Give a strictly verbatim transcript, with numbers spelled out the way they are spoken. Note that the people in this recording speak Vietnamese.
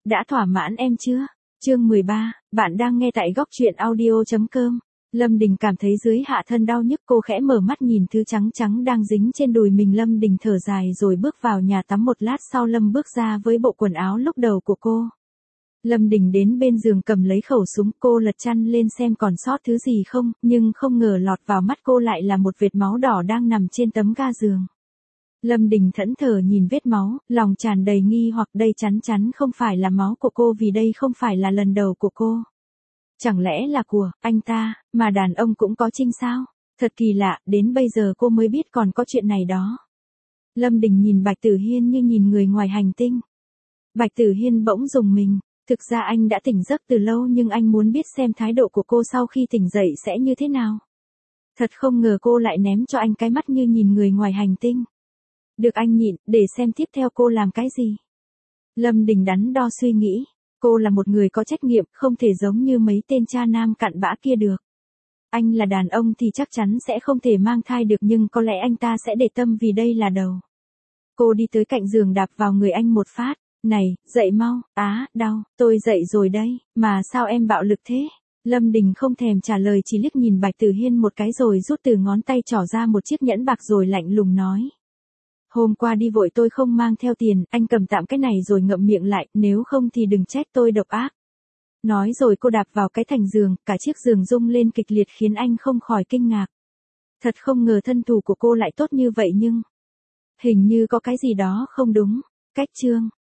Đã thỏa mãn em chưa? Chương mười ba, bạn đang nghe tại góc truyện audio chấm com. Lâm Đình cảm thấy dưới hạ thân đau nhức, cô khẽ mở mắt nhìn thứ trắng trắng đang dính trên đùi mình. Lâm Đình thở dài rồi bước vào nhà tắm. Một lát sau Lâm bước ra với bộ quần áo lúc đầu của cô. Lâm Đình đến bên giường cầm lấy khẩu súng, cô lật chăn lên xem còn sót thứ gì không, nhưng không ngờ lọt vào mắt cô lại là một vệt máu đỏ đang nằm trên tấm ga giường. Lâm Đình thẫn thờ nhìn vết máu, lòng tràn đầy nghi hoặc, đây chắn chắn không phải là máu của cô vì đây không phải là lần đầu của cô. Chẳng lẽ là của anh ta, mà đàn ông cũng có trinh sao? Thật kỳ lạ, đến bây giờ cô mới biết còn có chuyện này đó. Lâm Đình nhìn Bạch Tử Hiên như nhìn người ngoài hành tinh. Bạch Tử Hiên bỗng rùng mình, thực ra anh đã tỉnh giấc từ lâu nhưng anh muốn biết xem thái độ của cô sau khi tỉnh dậy sẽ như thế nào. Thật không ngờ cô lại ném cho anh cái mắt như nhìn người ngoài hành tinh. Được anh nhịn, để xem tiếp theo cô làm cái gì. Lâm Đình đắn đo suy nghĩ. Cô là một người có trách nhiệm, không thể giống như mấy tên cha nam cặn bã kia được. Anh là đàn ông thì chắc chắn sẽ không thể mang thai được, nhưng có lẽ anh ta sẽ để tâm vì đây là đầu. Cô đi tới cạnh giường đạp vào người anh một phát. Này, dậy mau, á, đau, tôi dậy rồi đây, mà sao em bạo lực thế? Lâm Đình không thèm trả lời, chỉ liếc nhìn Bạch Tử Hiên một cái rồi rút từ ngón tay trỏ ra một chiếc nhẫn bạc rồi lạnh lùng nói. Hôm qua đi vội tôi không mang theo tiền, anh cầm tạm cái này rồi ngậm miệng lại, nếu không thì đừng trách tôi độc ác. Nói rồi cô đạp vào cái thành giường, cả chiếc giường rung lên kịch liệt khiến anh không khỏi kinh ngạc. Thật không ngờ thân thủ của cô lại tốt như vậy nhưng... Hình như có cái gì đó không đúng. Cách chương.